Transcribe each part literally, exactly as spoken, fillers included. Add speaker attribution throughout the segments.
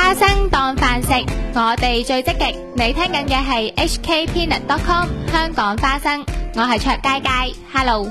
Speaker 1: 花生當飯食，我哋最積極。你聽緊嘅係 H K Peanut dot com 香港花生，我係卓佳佳 ，Hello。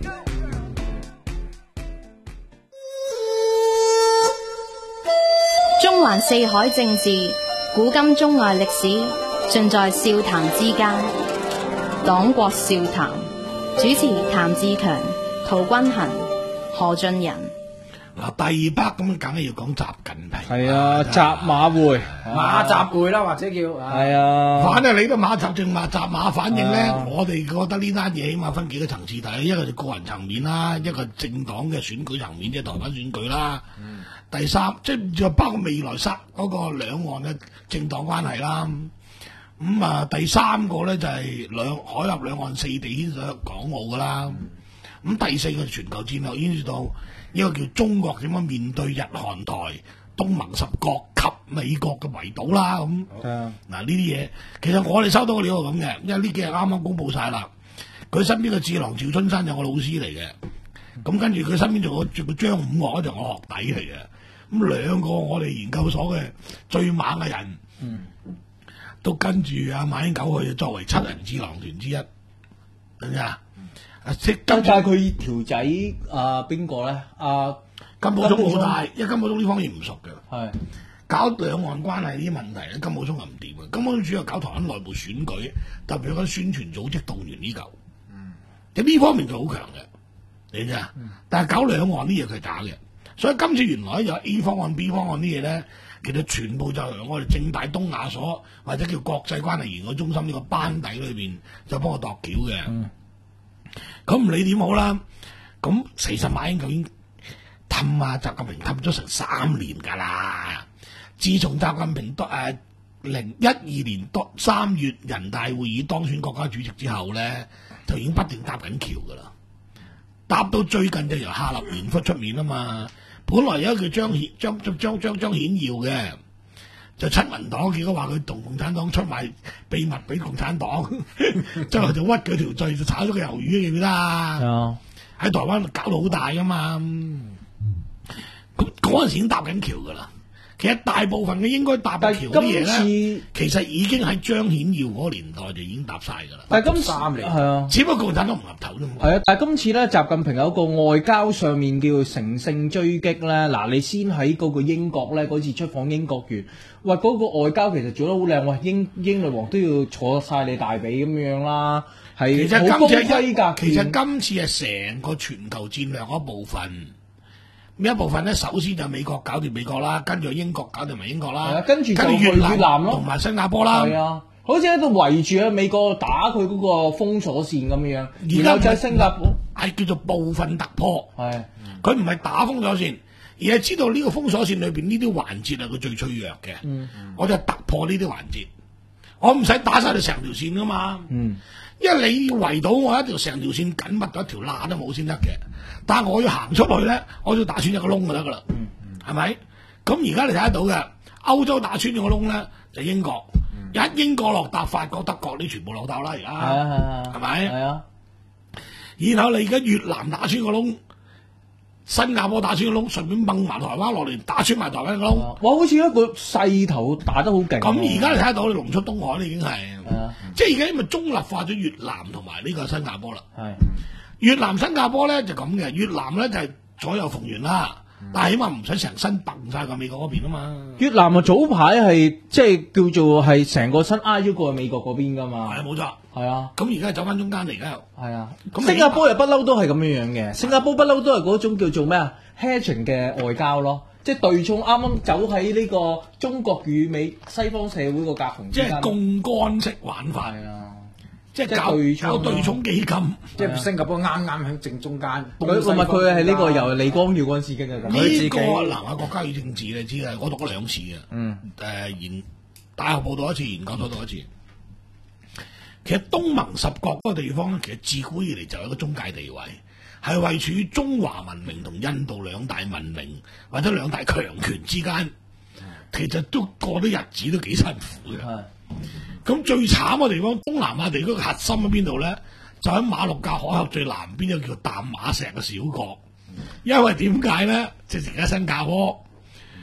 Speaker 2: 中環四海政治，古今中外歷史，盡在笑談之間。黨國笑談，主持譚志強、陶君行、何俊仁。
Speaker 3: 嗱，第二 part 咁梗係要講習近平。
Speaker 4: 係啊，習馬會、
Speaker 5: 馬習會啦，或者叫
Speaker 4: 係啊。
Speaker 3: 反正你都馬習正馬習馬，反應咧，啊、我哋覺得呢單嘢起碼分幾個層次睇，一個就個人層面啦，一個政黨嘅選舉層面，即係台灣選舉啦。嗯、第三，即係就包括未來三嗰個兩岸嘅政黨關係啦。咁、嗯、啊，第三個咧就係兩海峽兩岸四地牽涉港澳噶啦。咁、嗯、第四個全球戰略牽涉到。呢個叫中國點樣面對日韓台東盟十國及美國嘅圍堵啦咁。嗱呢啲嘢，其實我哋收到個料係咁嘅，因為呢幾日啱啱公佈晒啦。佢身邊嘅智囊趙春山就我老師嚟嘅，咁跟住佢身邊仲有仲有張五岳就我學弟嚟嘅。咁兩個我哋研究所嘅最猛嘅人，嗯、都跟住阿馬英九去作為七人智囊團之一，明唔明啊？
Speaker 4: 但係佢條仔啊邊個咧？啊
Speaker 3: 金寶忠好大，因為金寶忠呢方面唔熟嘅。
Speaker 4: 係
Speaker 3: 搞兩岸關係呢啲問題咧，金寶忠係唔掂嘅。金寶忠主要搞台灣內部選舉，特別嗰啲宣傳組織動員呢嚿。嗯，喺呢方面佢好強嘅，你知啊？嗯、但係搞兩岸啲嘢佢係假嘅，所以今次原來有 A 方案、B 方案啲嘢咧，其實全部就係我哋政大東亞所或者叫國際關係研究中心呢個班底裏邊就幫我度橋嘅。嗯咁唔理點好啦，咁其實馬英九已經氹啊習近平氹咗成三年噶啦。自從習近平當誒零一二年當三月人大會議當選國家主席之後咧，就已經不斷搭緊橋噶啦。搭到最近就由夏立言出出面啊嘛。本來有一個叫張顯張張張張張顯耀嘅，就親民黨，結果話佢同共產黨出賣秘密俾共產黨，之後就屈佢條罪，就炒咗個魷魚，記唔記得啊？喺、嗯、台灣搞到好大噶嘛，咁嗰陣時已經搭緊橋噶啦。其實大部分嘅應該搭橋啲嘢咧，其實已經喺張顯耀嗰個年代就已經搭晒噶啦。
Speaker 4: 但係今三年係啊，
Speaker 3: 只不過共產黨唔合頭啫嘛。
Speaker 4: 係啊，但係今次咧，習近平有一個外交上面叫乘勝追擊咧。嗱，你先喺嗰個英國咧，嗰次出訪英國完，喂，嗰、嗰個外交其實做得好靚，喂，英英女王都要坐晒你大髀咁樣啦，係好高規格。
Speaker 3: 其實今次係成個全球戰略一部分。呢一部分咧，首先就美國搞掂美國啦，跟住英國搞掂埋英國啦，
Speaker 4: 跟住就越南咯，
Speaker 3: 同埋新加坡啦。
Speaker 4: 係啊，好似喺度圍住啊美國打佢嗰個封鎖線咁樣。然後就係新加坡
Speaker 3: 係叫做部分突破，
Speaker 4: 係
Speaker 3: 佢唔係打封鎖線，而係知道呢個封鎖線裏邊呢啲環節係佢最脆弱嘅。嗯嗯、我就突破呢啲環節，我唔使打晒你成條線噶嘛。嗯，因為你要圍到我一條成條線緊密到一條罅都冇先得嘅。但係我要行出去咧，我要打穿一個窿就得噶啦，係咪、嗯？咁而家你睇得到嘅歐洲打穿咗個窿咧，就英國，嗯、一英國落搭，法國、德國你全部落搭啦，而家係咪？係啊。然後你而家越南打穿個窿，新加坡打穿個窿，順便掹埋台灣落嚟，打穿埋台灣個窿。
Speaker 4: 哇！好似一個勢頭打得好勁。
Speaker 3: 咁而家你睇得到，你龍出東海，你已經係，嗯、即係而家因為中立化咗越南同埋呢個新加坡啦。係。越南、新加坡咧就咁嘅，越南咧就係、是、左右逢源啦，嗯、但係起碼唔使成身掟晒過美國嗰邊啊嘛。
Speaker 4: 越南啊，早排係即係叫做係成個身挨咗過去美國嗰邊噶嘛。
Speaker 3: 係啊，冇錯。係
Speaker 4: 啊，
Speaker 3: 咁而家係走翻中間嚟㗎。
Speaker 4: 係啊，咁新加坡又不嬲都係咁樣樣嘅，新加坡不嬲都係嗰種叫做咩啊 hedging 嘅外交咯，即係對沖啱啱走喺呢個中國與美西方社會個夾縫之間。
Speaker 3: 即係槓桿式玩法。係啊。即係搞對沖，對沖基金，
Speaker 5: 即係新加坡啱啱喺正中間。
Speaker 4: 佢同埋佢係呢個由李光耀嗰陣時經嘅。
Speaker 3: 呢個嗱啊，國家與政治你知啊，我讀咗兩次嘅。嗯。誒研大學報道一次，研究所讀一次。其實東盟十國嗰個地方咧，其實自古以嚟就有一個中介地位，係位處於中華文明同印度兩大文明或者兩大強權之間。其實都過啲日子都幾辛苦嘅。係。咁最慘嘅地方，東南亞地區嘅核心喺邊度咧？就喺馬六甲海峽最南邊一個叫淡馬錫嘅小國。因為點解咧？即係而家新加坡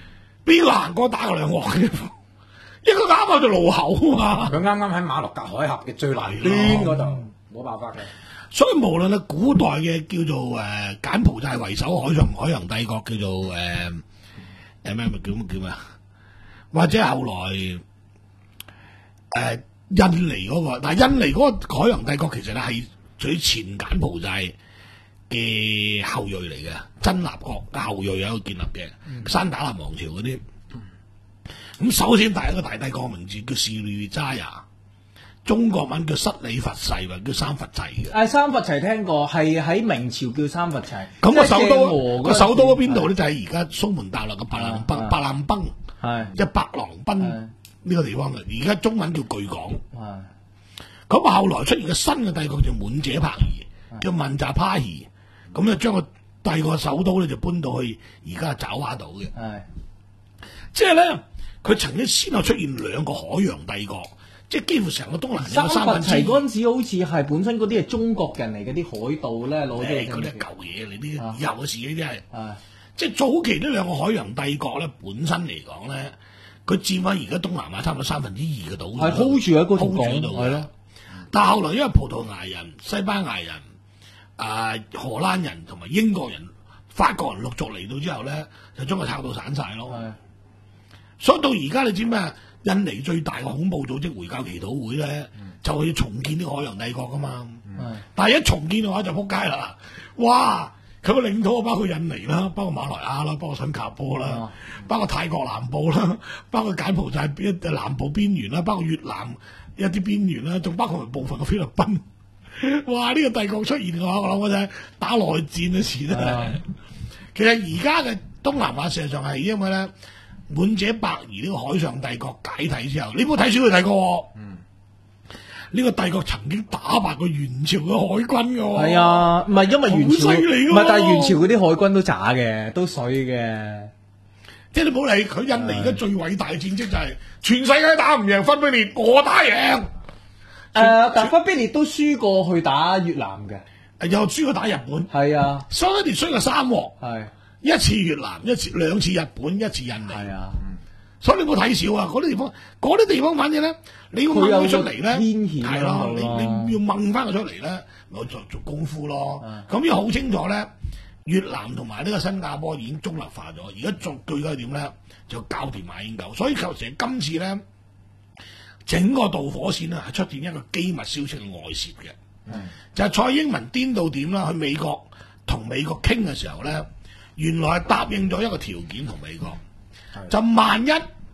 Speaker 3: 邊個行過打過兩鑊嘅？因為佢啱啱就路口啊嘛。
Speaker 5: 佢啱啱喺馬六甲海峽嘅最南端嗰度，冇辦法嘅。
Speaker 3: 所以無論係古代嘅叫做誒、呃、柬埔寨為首海上海洋帝國叫做誒誒咩咪叫乜叫咩啊？或者後來誒、呃、印尼嗰、那個，但係印尼嗰個海洋帝國其實咧係屬於前柬埔寨嘅後裔嚟嘅，真臘國嘅後裔有一個建立嘅、嗯、山打蘭王朝嗰啲。咁首先第一個大帝國名字叫士利扎亞。中國文叫失禮佛誓或叫三佛齊嘅。
Speaker 4: 誒三佛齊聽過，係喺明朝叫三佛齊。
Speaker 3: 咁個首都個首都喺邊度咧？
Speaker 4: 係
Speaker 3: 就係而家蘇門答臘嘅白蘭賓，白蘭賓
Speaker 4: 係
Speaker 3: 即係白狼賓呢個地方嘅。而家中文叫巨港。
Speaker 4: 係。
Speaker 3: 咁後來出現嘅新嘅帝國就滿者柏兒，叫曼扎帕兒。咁就將個帝國首都咧就搬到去而家爪哇島嘅。
Speaker 4: 係。
Speaker 3: 即係咧，佢曾經先後出現兩個海洋帝國。即係幾乎成個東南亞
Speaker 4: 三佛
Speaker 3: 三分之二
Speaker 4: 齊嗰陣時，好似係本身嗰啲係中國人嚟嘅啲海盜咧，攞咗
Speaker 3: 嗰啲係舊嘢嚟，啲
Speaker 4: 啊
Speaker 3: 以後嘅事呢啲係。
Speaker 4: 係
Speaker 3: 即係早期呢兩個海洋帝國咧，本身嚟講咧，佢佔翻而家東南亞差唔多三分之二嘅島，
Speaker 4: 係 hold 住喺嗰條
Speaker 3: hold 住喺度嘅
Speaker 4: 港係咯。
Speaker 3: 但係後來因為葡萄牙人、西班牙人、啊、荷蘭人同埋英國人、法國人陸續嚟到之後咧，就將佢拆到散晒咯。
Speaker 4: 係
Speaker 3: 所以到而家你知咩？印尼最大嘅恐怖組織回教祈禱會咧，嗯、就係要重建呢個海洋帝國噶嘛。嗯、但係一重建嘅話就撲街啦！哇！佢個領土包括印尼啦，包括馬來亞啦，包括新加坡啦，嗯、包括泰國南部啦，包括柬埔寨邊南部邊緣啦，包括越南一啲邊緣啦，仲包括部分嘅菲律賓。哇！呢、呢個帝國出現嘅話，我諗我就係打內戰嘅事啦。嗯、其實而家嘅東南亞事實上係因為咧。滿者伯夷呢個海上帝國解體之後，你冇睇少佢帝國。嗯，呢個帝國曾經打敗過元朝嘅海軍嘅。係
Speaker 4: 啊，唔係因為元朝，唔係但係元朝嗰啲海軍都渣嘅，都水嘅。
Speaker 3: 即係你冇理佢，印尼而家最偉大嘅戰績就係、是、全世界打唔贏分卑列，我打贏。誒、
Speaker 4: 呃，但分卑列都輸過去打越南嘅，
Speaker 3: 又輸過打日本。係
Speaker 4: 啊，
Speaker 3: 所以一年輸過三鑊。
Speaker 4: 係。
Speaker 3: 一次越南，一次兩次日本，一次印尼。係
Speaker 4: 啊，
Speaker 3: 所以你冇睇少啊！嗰啲地方，嗰啲地方，反正咧，你要掹佢出嚟咧，係咯，你你要掹翻佢出嚟咧，我做做功夫咯。咁要好清楚咧，越南同埋呢個新加坡已經中立化咗，而家做具體點咧，就搞掂馬英九。所以其實今次咧，整個導火線咧係出現一個機密消息嘅外泄嘅，嗯、就係蔡英文顛到點啦，去美國同美國傾嘅時候咧。原來係答應咗一個條件同美國，的就萬一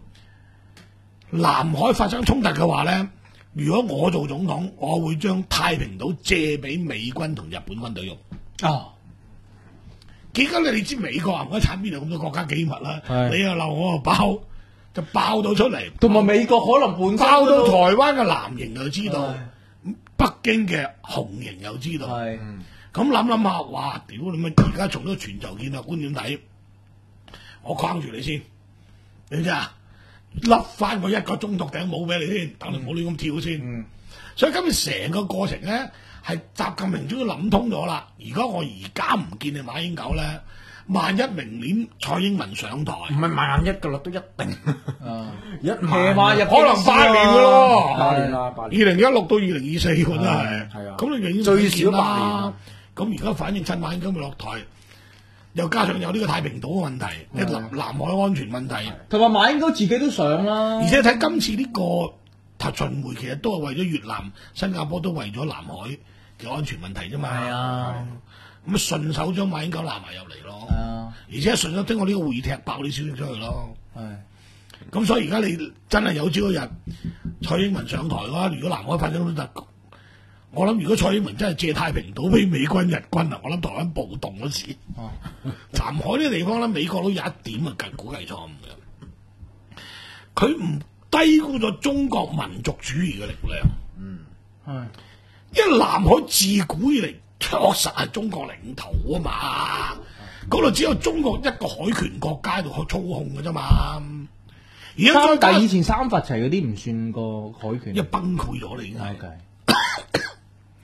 Speaker 3: 南海發生衝突嘅話咧，如果我做總統，我會將太平島借俾美軍同日本軍隊用。哦，結果你哋知美國啊，唔可以產邊度咁多國家機密啦，的你又鬧我又爆，就爆到出嚟。
Speaker 4: 同埋美國可能本身
Speaker 3: 爆到台灣嘅藍營又知道，的北京嘅紅營又知道。係。咁諗諗下，哇！屌你咪而家從咗全球戰略觀點睇，我框住你先，你知啊？笠翻個一個中獨頂帽俾你先，等你唔好亂咁跳先。嗯、所以今日成個過程咧，係習近平終於諗通咗啦。如果我而家唔見你馬英九咧，萬一明年蔡英文上台，
Speaker 5: 唔係萬一噶啦，都一定。啊、一萬
Speaker 3: 萬可能八年噶咯，
Speaker 5: 八年啦，八年。
Speaker 3: 二零一六到二零二四真係，係啊。咁你永遠
Speaker 5: 最少八年。
Speaker 3: 咁而家反正趁馬英九未落台，又加上有呢個太平島嘅問題，一南南海安全問題，
Speaker 4: 同埋馬英九自己都想啦。
Speaker 3: 而且睇今次呢個巡迴，其實都係為咗越南、新加坡，都為咗南海嘅安全問題啫嘛。係啊，咁順手將馬英九攬埋入嚟咯。係啊，而且順手經過呢個會議踢爆啲消息出去咯。係，咁所以而家你真係有朝一日蔡英文上台嘅話，如果南海發生咗突，我諗如果蔡英文真係借太平島俾美軍日軍啊，我諗台灣暴動嗰時，南海呢個地方咧，美國都有一點啊計估計錯誤嘅，佢唔低估咗中國民族主義嘅力量。嗯，係，因為南海自古以嚟確實係中國領土啊嘛，嗰度只有中國一個海權國家喺度去操控嘅啫嘛。而家再
Speaker 4: 但係以前三佛齊嗰啲唔算個海權，
Speaker 3: 因為崩潰咗啦已經係。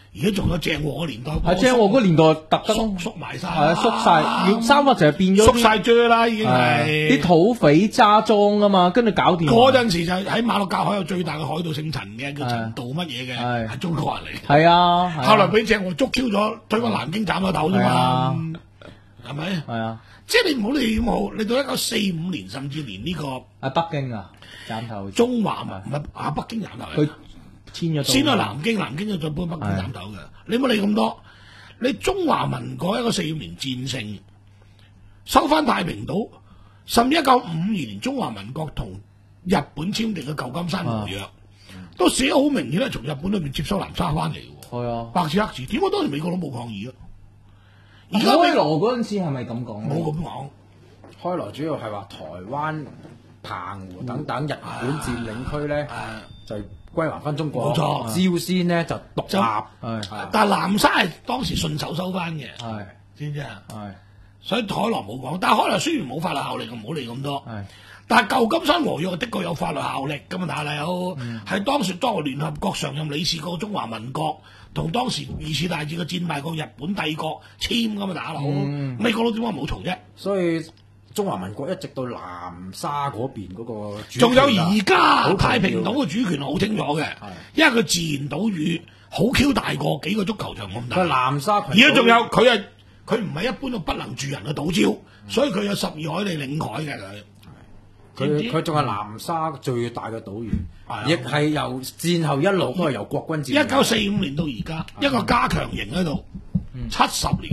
Speaker 3: 而家仲有鄭和嘅年代，
Speaker 4: 係鄭和嗰年代特登
Speaker 3: 縮縮埋晒，
Speaker 4: 係啊縮晒，要三個就係變咗
Speaker 3: 縮晒啫啦，已經係
Speaker 4: 啲土匪揸莊啊嘛，跟住搞掂。
Speaker 3: 嗰陣時就喺馬六甲海有最大嘅海盜姓陳嘅，叫陳道乜嘢嘅，係中國人嚟。
Speaker 4: 係啊，
Speaker 3: 後來俾鄭和捉 Q 咗，推翻南京斬咗頭啫嘛，係咪？
Speaker 4: 係啊，
Speaker 3: 即係你唔好理咁好，你到一九四五年，甚至連呢個
Speaker 4: 喺北京啊斬頭，
Speaker 3: 中華唔係啊北京斬頭，
Speaker 4: 佢遷咗
Speaker 3: 先去南京，南京就再搬北京斬頭嘅。你唔好理咁多，你中華民國一個四五年戰勝，收翻太平島，甚至一九五二年中華民國同日本簽訂嘅舊金山和約，啊、都寫好明顯係從日本裏面接收南沙翻嚟嘅。係啊，白紙黑字，點解當時美國都冇抗議啊？而家
Speaker 4: 開羅嗰陣時係咪咁講？
Speaker 3: 冇咁講，
Speaker 5: 開羅主要係話台灣、澎湖等等日本佔領區咧，
Speaker 3: 啊、
Speaker 5: 就歸還翻中國。
Speaker 3: 冇錯，
Speaker 5: 朝鮮咧就獨立，
Speaker 3: 但係南沙係當時順手收翻嘅，
Speaker 5: 係
Speaker 3: 知唔知啊？
Speaker 5: 係，
Speaker 3: 所以海羅冇講，但係海羅雖然冇法律效力，唔好理咁多。係，但係舊金山和約的確有法律效力㗎嘛，大佬係當時作為聯合國常任理事國中華民國。同當時二次大戰嘅戰敗國日本帝國簽咁啊打佬，美國佬點解冇嘈啫？
Speaker 5: 所以中華民國一直到南沙嗰邊嗰個，
Speaker 3: 仲有而家太平島嘅主權好清楚嘅，因為佢自然島嶼好 Q 大過幾個足球場咁大。
Speaker 5: 佢南沙群島，
Speaker 3: 而家仲有佢係佢唔係一般都不能住人嘅島礁，嗯、所以佢有十二海里領海嘅佢。
Speaker 5: 佢佢仲係南沙最大嘅島嶼，亦係由戰後一路都係由國軍佔領。
Speaker 3: 一九四五年到而家，一個加強營喺度，七十年。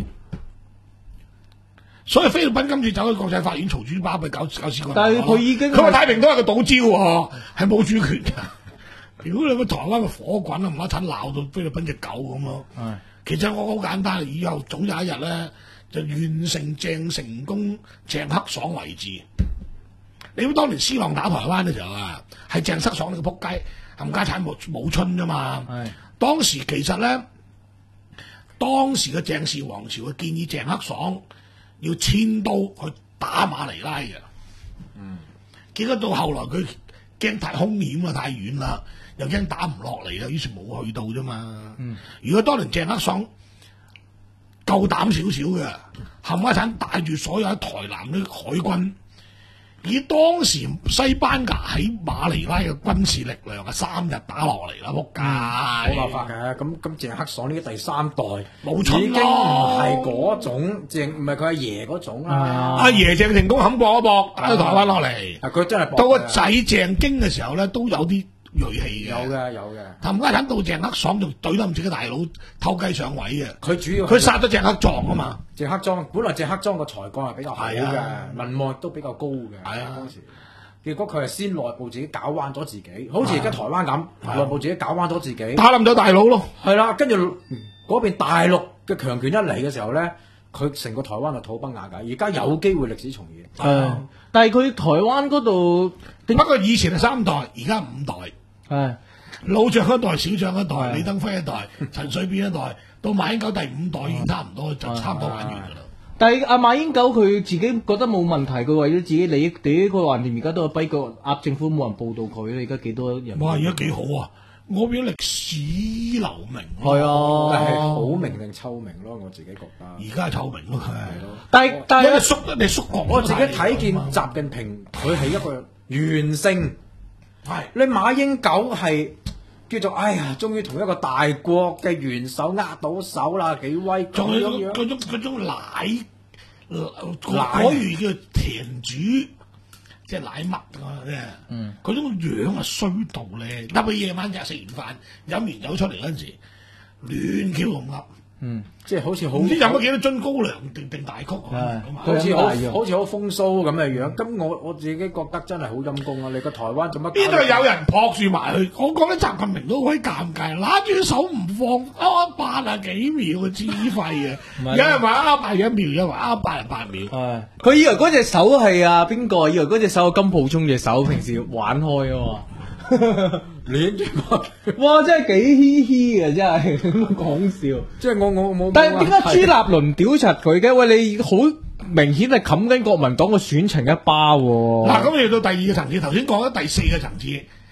Speaker 3: 所以菲律賓今次走去國際法院嘈豬巴，咪搞搞事。
Speaker 4: 但係佢已經
Speaker 3: 佢話太平島係個島礁喎，係冇主權㗎。如果你個台灣嘅火滾啊，唔一陣鬧到菲律賓隻狗咁咯。其實我好簡單，以後總有一日咧，就完成鄭成功、鄭克爽為治。你估當年施琅打台灣嘅時候啊，係鄭克爽呢個撲街冚家產冇冇春啫嘛。係當時其實咧，當時嘅鄭氏王朝嘅建議鄭克爽要遷都去打馬尼拉嘅。嗯，結果到後來佢驚太兇險啊，太遠啦，又驚打唔落嚟啦，於是冇去到啫嘛。嗯，如果當年鄭克爽夠膽少少嘅，冚家產帶住所有喺台南啲海軍。以當時西班牙喺馬尼拉嘅軍事力量啊，三日打落嚟啦，仆街！
Speaker 5: 冇辦法嘅，咁咁鄭克爽呢啲第三代
Speaker 3: 冇錯，
Speaker 5: 已經唔係嗰種鄭，唔係佢阿爺嗰種啦。
Speaker 3: 阿爺鄭成功冚搏一搏，打到台灣落嚟。
Speaker 5: 佢真係
Speaker 3: 到個仔鄭經嘅時候咧，都有啲鋭氣嘅。
Speaker 5: 有嘅，有嘅。冚
Speaker 3: 家產到鄭克爽就對得唔似個大佬偷雞上位嘅。
Speaker 5: 佢主要
Speaker 3: 佢殺咗鄭克壯啊嘛。
Speaker 5: 鄭克莊本來鄭克莊個才幹係比較好嘅，民望亦都比較高嘅。係啊，當時結果佢係先內部自己搞彎咗自己，好似而家台灣咁，內部自己搞彎咗自己，
Speaker 3: 打冧咗大佬咯。
Speaker 5: 係啦，跟住嗰邊大陸嘅強權一嚟嘅時候咧，佢成個台灣就土崩瓦解。而家有機會歷史重現。
Speaker 4: 係，但係佢台灣嗰度，
Speaker 3: 不過以前係三代，而家五代。係老蔣一代、小蔣一代、李登輝一代、陳水扁一代。到馬英九第五代已經差唔多，就差唔多玩完㗎啦。
Speaker 4: 但係阿馬英九佢自己覺得冇問題，佢為咗自己利益，屌佢橫掂而家都係跛腳鴨政府冇人報道佢，而家幾多人？
Speaker 3: 哇！而家幾好啊！我變咗歷史留名。
Speaker 4: 係啊，
Speaker 5: 但係好名定臭名咯，我自己覺得。
Speaker 3: 而家係臭名咯，係咯。
Speaker 4: 但係但係
Speaker 3: 縮你縮國，
Speaker 5: 我自己睇見習近平佢係一個完勝。係你馬英九係。叫做哎呀，終於同一個大國嘅元首握到手啦，幾威！
Speaker 3: 仲有嗰種嗰種奶嗰魚叫田主，即係奶乜啊咧？嗯，嗰種樣啊衰到咧，特別夜晚日食完飯飲完酒出嚟嗰陣時，亂叫咁噏。嗯，即係好似好唔知飲咗幾多樽高粱定定大曲啊！
Speaker 5: 好似好好似好風騷咁嘅樣。咁我我自己覺得真係好陰功啊！你個台灣做乜？
Speaker 3: 邊度有人撲住埋去？我覺得習近平都好鬼尷尬，揦住手唔放，啊八啊幾秒嘅資費啊！有人話啊八一秒，有人話啊八啊八秒。係
Speaker 4: 佢以為嗰隻手係啊邊個？以為嗰隻手係金寶聰隻手，平時玩開啊嘛。
Speaker 5: 亂住
Speaker 4: 哇！真係幾嘻嘻嘅，真係咁講笑。
Speaker 5: 即係我我冇。
Speaker 4: 但係點解朱立倫屌柒佢嘅？喂，你好明顯係冚緊國民黨嘅選情一巴喎。
Speaker 3: 嗱，咁嚟到第二個層次，頭先講咗第四個層次，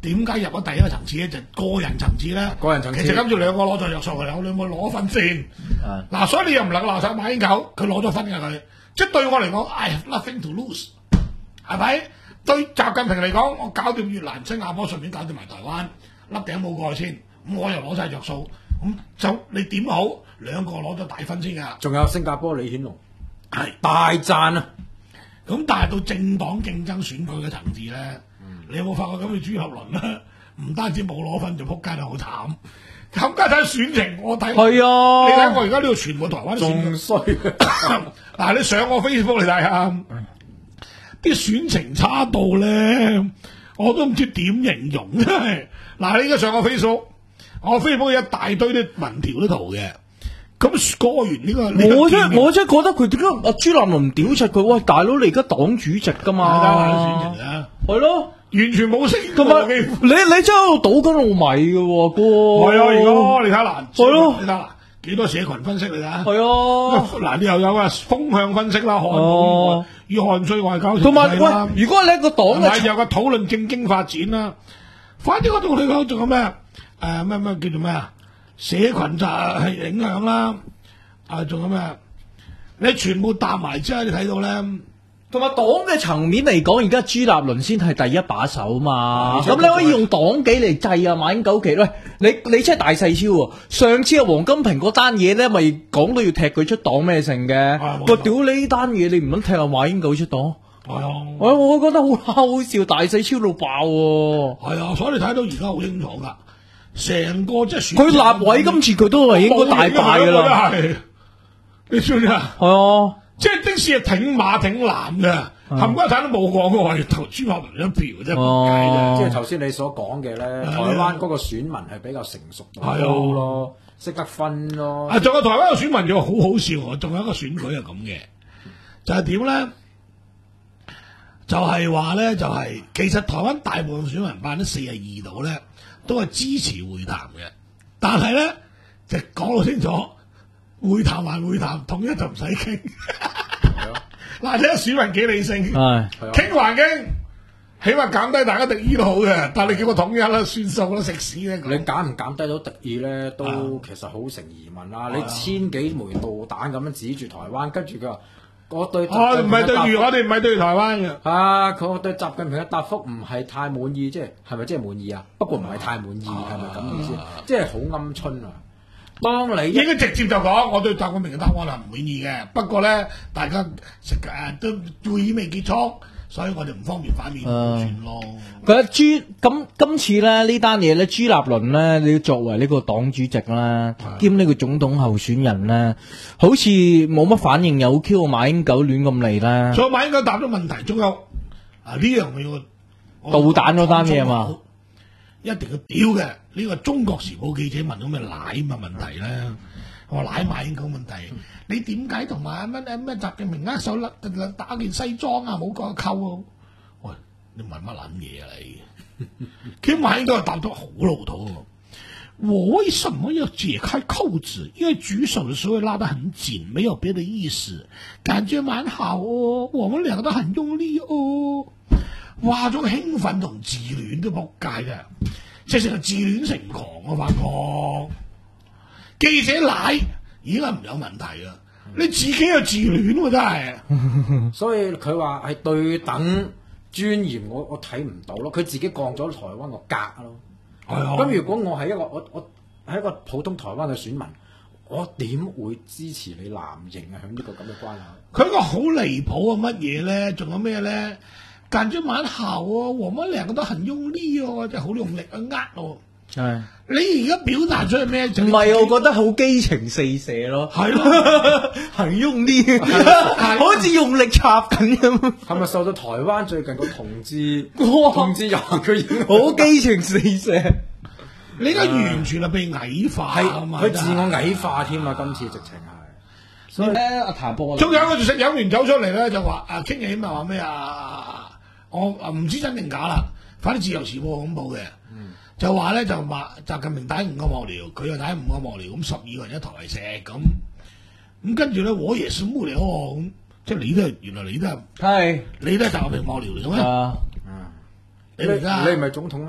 Speaker 3: 點解入咗第一個層次咧？就個人層次咧，
Speaker 5: 個人層次
Speaker 3: 其實今次兩個攞咗着數嘅，兩個攞分先。嗱，所以你又唔能夠鬧晒馬英九，佢攞咗分嘅佢。即係對我嚟講，唉 ，nothing to lose， 係咪？對習近平嚟講，我搞掂越南、新加坡，順便搞掂埋台灣，笠頂帽過去先，咁我又攞晒着數，咁就你點好？兩個攞咗大分先㗎。
Speaker 5: 仲有新加坡李顯龍
Speaker 3: 係
Speaker 5: 大讚啊！
Speaker 3: 咁但係到政黨競爭選舉嘅層次咧，嗯、你有冇發覺咁嘅朱立倫咧？唔單止冇攞分，仲撲街得好慘。冚家睇選情，我睇
Speaker 4: 係啊！
Speaker 3: 你睇我而家呢度全部台灣
Speaker 5: 仲衰。
Speaker 3: 嗱，你上我 Facebook 嚟睇下，啲選情差到咧，我都唔知點形容真係。嗱，你而家上我 Facebook，我 Facebook 有一大堆啲民調啲圖嘅。咁過完呢、這個，
Speaker 4: 我真我真覺得佢點解阿朱立倫屌柒佢？喂，大佬你而家黨主席噶嘛？
Speaker 3: 選情啊，
Speaker 4: 係咯，
Speaker 3: 完全冇升。
Speaker 4: 同埋你你真喺度倒緊糯米嘅喎，哥。
Speaker 3: 係啊，而家你睇嗱，
Speaker 4: 係咯，
Speaker 3: 你睇嗱，幾多社群分析你睇。
Speaker 4: 係啊，
Speaker 3: 嗱，你又有啊風向分析啦，韓國與韓粹外交
Speaker 4: 同埋喂，如果你一個黨嘅，
Speaker 3: 有個討論政經發展啦。反正我同你講仲有咩？誒咩咩叫做咩啊？社群就係影響啦，啊仲有咩？你全部搭埋之後，你睇到咧，
Speaker 4: 同埋黨嘅層面嚟講，而家朱立倫先係第一把手嘛。咁你可以用黨紀嚟制啊馬英九旗。喂，你你真係大細超喎！上次啊黃金平嗰單嘢咧，咪講到要踢佢出黨咩成嘅？喂，屌你呢單嘢，你唔肯踢啊馬英九出黨？係啊，我我覺得好好笑，大細超到爆喎。
Speaker 3: 係啊，所以你睇到而家好清楚㗎。成個即係
Speaker 4: 佢立委今次佢都係應該大敗㗎啦，
Speaker 3: 你知唔知啊？
Speaker 4: 係啊，
Speaker 3: 即係的士係挺馬挺藍嘅，冚家鏟都冇講過話要投朱立倫一票，真係唔解啫。
Speaker 5: 即係頭先你所講嘅咧，台灣嗰個選民係比較成熟到咯，識得分咯。
Speaker 3: 啊，仲有台灣個選民仲好好笑，仲有一個選舉係咁嘅，就係點咧？就係話咧，就係、是、其實台灣大部分選民百分之四十二度咧。都係支持會談嘅，但係咧就講到清楚，會談還會談，統一就唔使傾。嗱，睇下選民幾理性，傾環境，起碼減低大家敵意都好嘅。但係你叫我統一啦，算數啦，食屎咧！
Speaker 5: 你減唔減低到敵意咧，都其實好成疑問啦。啊、你千幾枚導彈咁樣指住台灣，跟住佢話。我對
Speaker 3: 我唔係對住我哋唔係對台灣嘅。
Speaker 5: 啊，佢對習近平嘅答覆唔係太滿意，即係係咪真係滿意啊？不過唔係太滿意，係咪咁意思？即係好鵪鶉啊！當你
Speaker 3: 應該直接就講，我對習近平嘅答案係唔滿意嘅。不過咧，大家食誒都會議未結束，所以我哋唔方便反面算咯。
Speaker 4: 佢朱咁今次咧呢單嘢咧，朱立倫咧，你要作為呢個黨主席啦，兼呢個總統候選人咧，好似冇乜反應，有 Q 馬英九亂咁嚟啦。
Speaker 3: 所以馬英九答咗問題，仲有啊呢樣我要
Speaker 4: 導彈嗰單嘢嘛，
Speaker 3: 一定要屌嘅。呢個中國時報記者問到咩奶嘛問題咧？我奶馬英九問題，你點解同埋乜乜咩習近平握手打件西裝啊？冇個扣啊！喂，你問乜撚嘢啊你？佢馬英九答得好老土喎。我為什麼要解開扣子？因為舉手的時候拉得很緊，沒有別的意思，感覺蠻好哦。我們兩個都很用力哦。哇！種興奮同自戀都仆街嘅，即係成日自戀成狂啊！發覺記者奶已經係唔有問題啦，你自己又自戀喎真係。所以
Speaker 5: 佢話係對等尊嚴，我我睇唔到咯。佢自己降咗台灣個格咯。咁、哎、如果我係一個我我係一個普通台灣嘅選民，我點會支持你藍營啊？響呢個咁嘅關係，
Speaker 3: 佢個好離譜啊！乜嘢咧？仲有咩咧？感覺蠻好哦，我們兩個都很用力哦，即係好用力去呃哦。係你而家表達出係咩？唔
Speaker 4: 係，我覺得好基情四射咯。係咯，很用力，好似用力插緊咁。
Speaker 5: 係咪受到台灣最近個同志同志遊佢影響？
Speaker 4: 好基情四射，
Speaker 3: 你而家完全係被矮化啊嘛！
Speaker 5: 佢自我矮化添啊！今次直情係。
Speaker 4: 所以咧，阿譚波，
Speaker 3: 仲有個食飲完走出嚟咧，就話啊傾起咪話咩啊？我唔知真定假啦，反正自由時報咁報嘅。就話咧就話習近平打五個幕僚，佢又打五個幕僚，咁十二個人一台石咁，咁跟住咧我爺算幕僚喎，咁即係你都係原來你都係，係你都係習近平幕僚嚟嘅咩？啊，
Speaker 5: 你而家你唔係總統咩？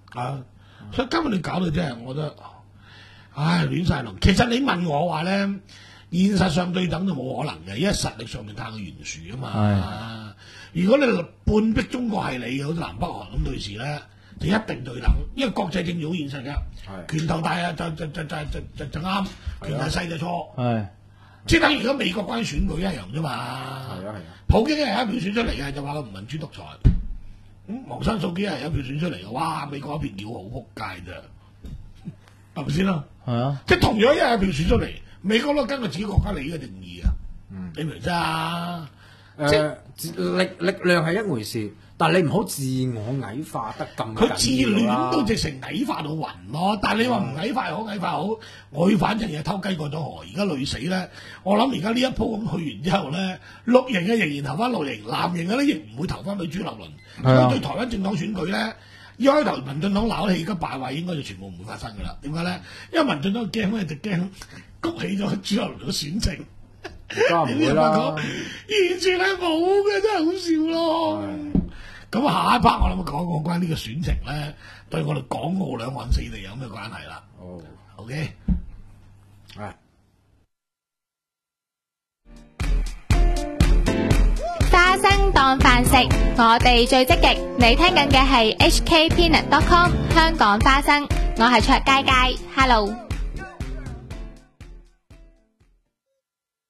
Speaker 3: 啊，所以今日你搞到真係，我覺得，唉亂晒龍。其實你問我話咧，現實上對等就冇可能嘅，因為實力上面太過懸殊啊嘛。如果你半壁中國係你嘅，好似南北韓咁對峙咧，就一定對等，因為國際政治好現實㗎。拳頭大啊，就就就就就就就啱；拳頭細就錯。係，即係等於而家美國關於選舉一樣啫嘛。係啊係啊。普京一人一票選出嚟嘅，就話佢唔民主獨裁。咁昂山素姬一人一票選出嚟嘅，哇！美國一片鳥好撲街咋，係咪先啦？係啊。即係同樣一人一票選出嚟，美國都根據自己國家利益嘅定義啊。嗯。你明唔明啫？
Speaker 5: 誒力力量係一回事，但係你唔好自我矮化得咁緊要啦。佢自戀
Speaker 3: 都直成矮化到暈咯，但係你話唔矮化好，矮化好，我反正係偷雞過咗河，而家累死咧。我諗而家呢一鋪咁去完之後咧，綠營嘅仍然投翻綠營，藍營嘅咧亦唔會投翻俾朱立倫。所以對台灣政黨選舉咧，一開頭民進黨鬧起而家敗壞，應該就全部唔會發生㗎啦。點解咧？因為民進黨驚咧，就驚谷起咗朱立倫嘅選情。
Speaker 5: 梗係唔會啦，
Speaker 3: 完全係冇嘅，真係好笑咯。咁下一 part 我諗講講關於呢個選情咧，對我哋港澳兩岸四地有咩關係啦？哦 ，OK，
Speaker 1: 係。花生當飯食，我哋最積極。你聽緊嘅係 H K Peanut dot com 香港花生，我係卓佳佳 ，Hello。